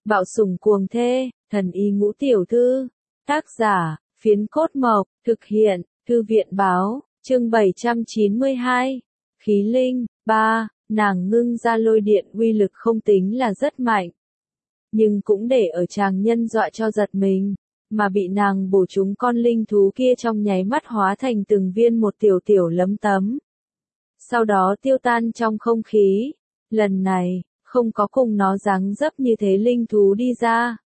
Bạo sủng cuồng thê, thần y ngũ tiểu thư. Tác giả, Phiến Cốt Mộc, thực hiện, Thư viện báo, chương 792. Khí linh, 3, nàng ngưng ra lôi điện uy lực không tính là rất mạnh. Nhưng cũng để ở chàng nhân dọa cho giật mình, mà bị nàng bổ trúng con linh thú kia trong nháy mắt hóa thành từng viên một tiểu tiểu lấm tấm. Sau đó tiêu tan trong không khí, lần này, không có cùng nó dáng dấp như thế linh thú đi ra.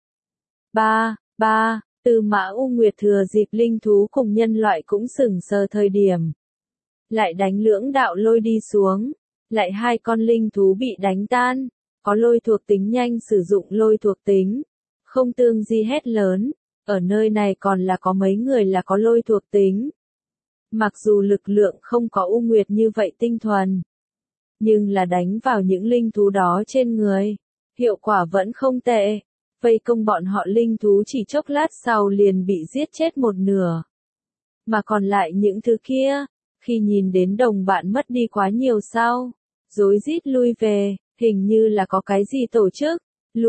Tư Mã U Nguyệt thừa dịp linh thú cùng nhân loại cũng sững sờ thời điểm. Lại đánh lưỡng đạo lôi đi xuống, lại hai con linh thú bị đánh tan, có lôi thuộc tính nhanh sử dụng lôi thuộc tính, không tương di hét lớn, ở nơi này còn là có mấy người là có lôi thuộc tính. Mặc dù lực lượng không có U Nguyệt như vậy tinh thuần, nhưng là đánh vào những linh thú đó trên người, hiệu quả vẫn không tệ. Vây công bọn họ linh thú chỉ chốc lát sau liền bị giết chết một nửa. Mà còn lại những thứ kia, khi nhìn đến đồng bạn mất đi quá nhiều sau, rối rít lui về, hình như là có cái gì tổ chức,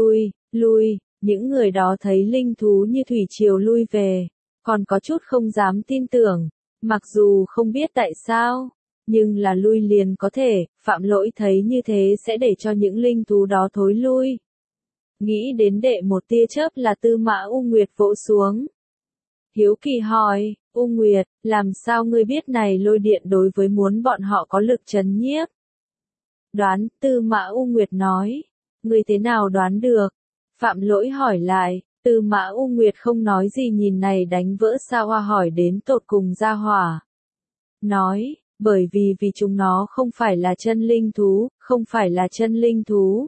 lui, những người đó thấy linh thú như thủy triều lui về, còn có chút không dám tin tưởng, mặc dù không biết tại sao, nhưng là lui liền có thể, Phạm Lỗi thấy như thế sẽ để cho những linh thú đó thối lui. Nghĩ đến đệ một tia chớp là Tư Mã U Nguyệt vỗ xuống. Hiếu kỳ hỏi, U Nguyệt, làm sao ngươi biết này lôi điện đối với muốn bọn họ có lực trấn nhiếp? Đoán, Tư Mã U Nguyệt nói. Ngươi thế nào đoán được? Phạm Lỗi hỏi lại, Tư Mã U Nguyệt không nói gì nhìn này đánh vỡ Sa Hoa hỏi đến tột cùng ra hỏa. Nói, bởi vì chúng nó không phải là chân linh thú, không phải là chân linh thú.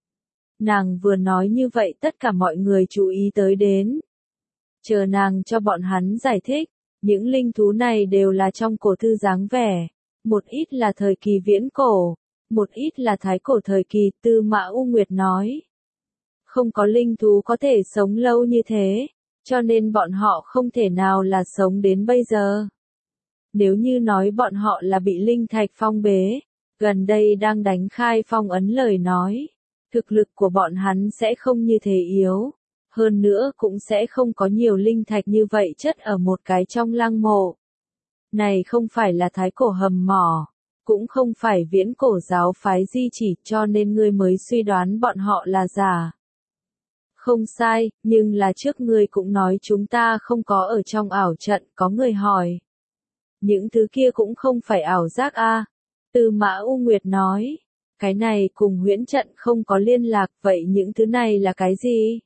Nàng vừa nói như vậy tất cả mọi người chú ý tới đến. Chờ nàng cho bọn hắn giải thích, những linh thú này đều là trong cổ thư dáng vẻ, một ít là thời kỳ viễn cổ, một ít là thái cổ thời kỳ, Tư Mã U Nguyệt nói. Không có linh thú có thể sống lâu như thế, cho nên bọn họ không thể nào là sống đến bây giờ. Nếu như nói bọn họ là bị linh thạch phong bế, gần đây đang đánh khai phong ấn lời nói, thực lực của bọn hắn sẽ không như thế yếu, hơn nữa cũng sẽ không có nhiều linh thạch như vậy chất ở một cái trong lăng mộ. Này không phải là thái cổ hầm mỏ, cũng không phải viễn cổ giáo phái di chỉ cho nên ngươi mới suy đoán bọn họ là giả. Không sai, nhưng là trước ngươi cũng nói chúng ta không có ở trong ảo trận, có người hỏi. Những thứ kia cũng không phải ảo giác a. Tư Mã U Nguyệt nói. Cái này cùng huyễn trận không có liên lạc, vậy những thứ này là cái gì?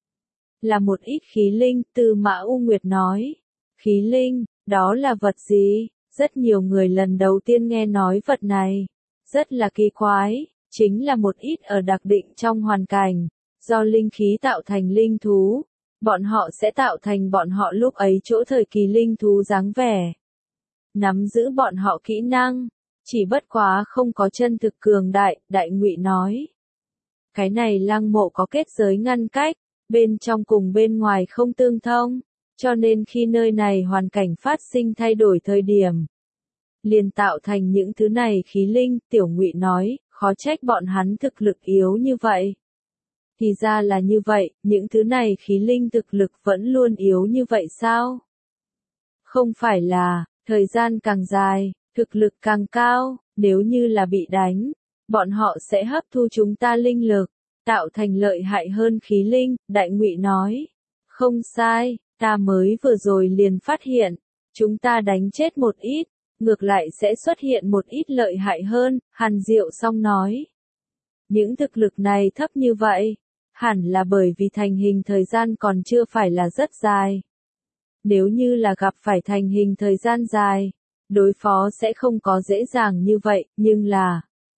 Là một ít khí linh, Tư Mã U Nguyệt nói. Khí linh, đó là vật gì? Rất nhiều người lần đầu tiên nghe nói vật này. Rất là kỳ quái, chính là một ít ở đặc định trong hoàn cảnh, do linh khí tạo thành linh thú. Bọn họ sẽ tạo thành bọn họ lúc ấy chỗ thời kỳ linh thú dáng vẻ. Nắm giữ bọn họ kỹ năng. Chỉ bất quá không có chân thực cường đại, Đại Ngụy nói. Cái này lăng mộ có kết giới ngăn cách, bên trong cùng bên ngoài không tương thông, cho nên khi nơi này hoàn cảnh phát sinh thay đổi thời điểm, liền tạo thành những thứ này khí linh, Tiểu Ngụy nói, khó trách bọn hắn thực lực yếu như vậy. Thì ra là như vậy, những thứ này khí linh thực lực vẫn luôn yếu như vậy sao? Không phải là, thời gian càng dài, thực lực càng cao, nếu như là bị đánh, bọn họ sẽ hấp thu chúng ta linh lực, tạo thành lợi hại hơn khí linh, Đại Ngụy nói. Không sai, ta mới vừa rồi liền phát hiện, chúng ta đánh chết một ít, ngược lại sẽ xuất hiện một ít lợi hại hơn, Hàn Diệu Song nói. Những thực lực này thấp như vậy, hẳn là bởi vì thành hình thời gian còn chưa phải là rất dài. Nếu như là gặp phải thành hình thời gian dài, đối phó sẽ không có dễ dàng như vậy, nhưng là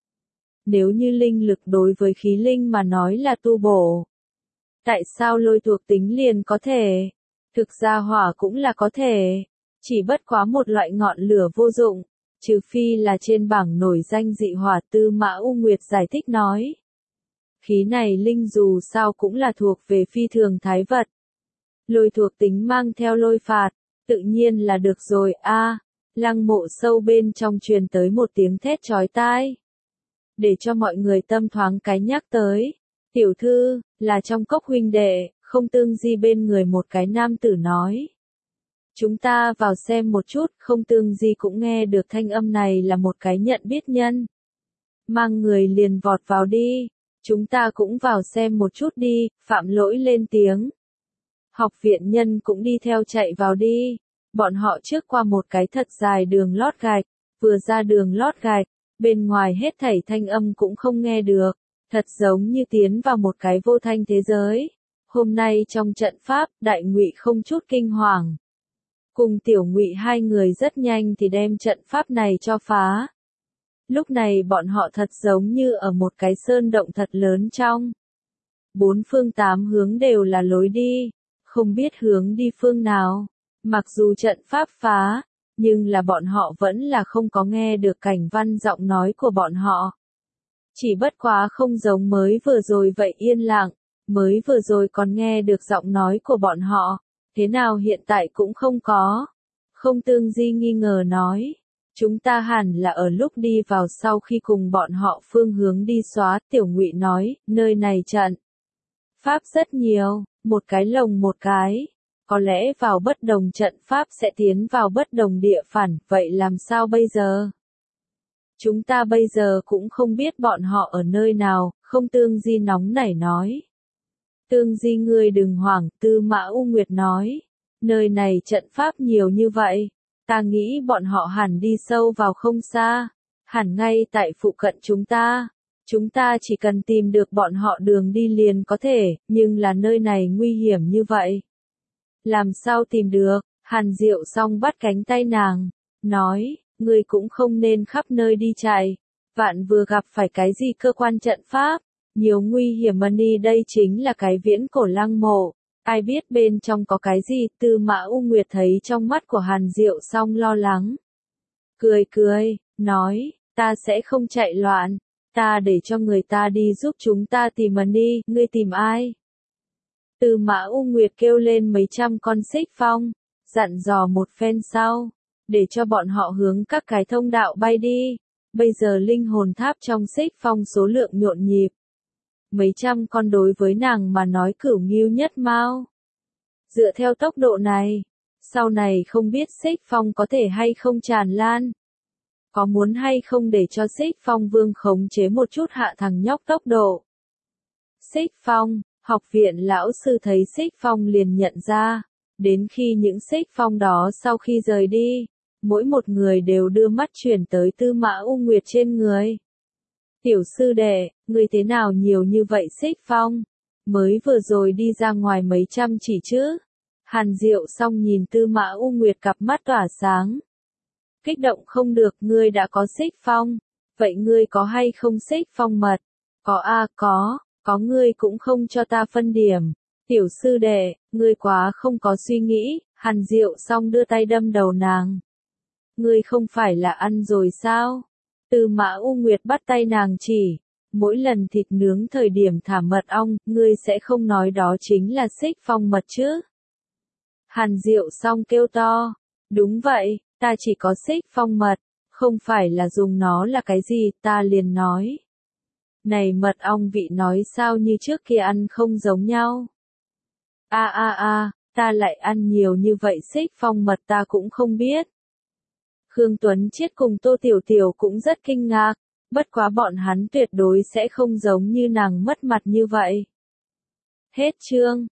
nếu như linh lực đối với khí linh mà nói là tu bổ, tại sao lôi thuộc tính liền có thể? Thực ra hỏa cũng là có thể, chỉ bất quá một loại ngọn lửa vô dụng, trừ phi là trên bảng nổi danh dị hỏa, Tư Mã U Nguyệt giải thích nói. Khí này linh dù sao cũng là thuộc về phi thường thái vật. Lôi thuộc tính mang theo lôi phạt, tự nhiên là được rồi a. Lăng mộ sâu bên trong truyền tới một tiếng thét chói tai. Để cho mọi người tâm thoáng cái nhắc tới. Tiểu thư, là trong cốc huynh đệ, không tương di bên người một cái nam tử nói. Chúng ta vào xem một chút, không tương di cũng nghe được thanh âm này là một cái nhận biết nhân. Mang người liền vọt vào đi, chúng ta cũng vào xem một chút đi, Phạm Lỗi lên tiếng. Học viện nhân cũng đi theo chạy vào đi, bọn họ trước qua một cái thật dài đường lót gạch, vừa ra đường lót gạch, bên ngoài hết thảy thanh âm cũng không nghe được, thật giống như tiến vào một cái vô thanh thế giới. Hôm nay trong trận pháp, Đại Ngụy không chút kinh hoàng. Cùng Tiểu Ngụy hai người rất nhanh thì đem trận pháp này cho phá. Lúc này bọn họ thật giống như ở một cái sơn động thật lớn trong. Bốn phương tám hướng đều là lối đi, không biết hướng đi phương nào. Mặc dù trận pháp phá, nhưng là bọn họ vẫn là không có nghe được Cảnh Văn giọng nói của bọn họ. Chỉ bất quá không giống mới vừa rồi vậy yên lặng, mới vừa rồi còn nghe được giọng nói của bọn họ, thế nào hiện tại cũng không có. Không tương di nghi ngờ nói, chúng ta hẳn là ở lúc đi vào sau khi cùng bọn họ phương hướng đi xóa. Tiểu Ngụy nói, nơi này trận pháp rất nhiều, một cái lồng một cái. Có lẽ vào bất đồng trận pháp sẽ tiến vào bất đồng địa phản, vậy làm sao bây giờ? Chúng ta bây giờ cũng không biết bọn họ ở nơi nào, không tương di nóng nảy nói. Tương di ngươi đừng hoảng, Tư Mã U Nguyệt nói. Nơi này trận pháp nhiều như vậy, ta nghĩ bọn họ hẳn đi sâu vào không xa, hẳn ngay tại phụ cận chúng ta. Chúng ta chỉ cần tìm được bọn họ đường đi liền có thể, nhưng là nơi này nguy hiểm như vậy. Làm sao tìm được? Hàn Diệu Song bắt cánh tay nàng, nói, ngươi cũng không nên khắp nơi đi chạy, vạn vừa gặp phải cái gì cơ quan trận pháp, nhiều nguy hiểm mà đi đây chính là cái viễn cổ lăng mộ, ai biết bên trong có cái gì. Tư Mã U Nguyệt thấy trong mắt của Hàn Diệu Song lo lắng. Cười, nói, ta sẽ không chạy loạn, ta để cho người ta đi giúp chúng ta tìm mà đi, ngươi tìm ai? Tư Mã U Nguyệt kêu lên mấy trăm con xích phong, dặn dò một phen sau, để cho bọn họ hướng các cái thông đạo bay đi. Bây giờ linh hồn tháp trong xích phong số lượng nhộn nhịp. Mấy trăm con đối với nàng mà nói cửu nghiêu nhất mao. Dựa theo tốc độ này, sau này không biết xích phong có thể hay không tràn lan. Có muốn hay không để cho xích phong vương khống chế một chút hạ thằng nhóc tốc độ. Xích phong, học viện lão sư thấy xích phong liền nhận ra, đến khi những xích phong đó sau khi rời đi, mỗi một người đều đưa mắt chuyển tới Tư Mã U Nguyệt trên người. Tiểu sư đệ, ngươi thế nào nhiều như vậy xích phong? Mới vừa rồi đi ra ngoài mấy trăm chỉ chứ? Hàn Diệu Song nhìn Tư Mã U Nguyệt cặp mắt tỏa sáng. Kích động không được, ngươi đã có xích phong. Vậy ngươi có hay không xích phong mật? Có a, có ngươi cũng không cho ta phân điểm. Tiểu sư đệ, ngươi quá không có suy nghĩ. Hàn Diệu Song đưa tay đâm đầu nàng. Ngươi không phải là ăn rồi sao? Tư Mã U Nguyệt bắt tay nàng chỉ, mỗi lần thịt nướng thời điểm thả mật ong, ngươi sẽ không nói đó chính là xích phong mật chứ? Hàn Diệu Song kêu to, đúng vậy, ta chỉ có xích phong mật, không phải là dùng nó là cái gì, ta liền nói. Này mật ong vị nói sao như trước kia ăn không giống nhau. Ta lại ăn nhiều như vậy xích phong mật ta cũng không biết. Khương Tuấn Chiết cùng Tô Tiểu Tiểu cũng rất kinh ngạc, bất quá bọn hắn tuyệt đối sẽ không giống như nàng mất mặt như vậy. Hết chương.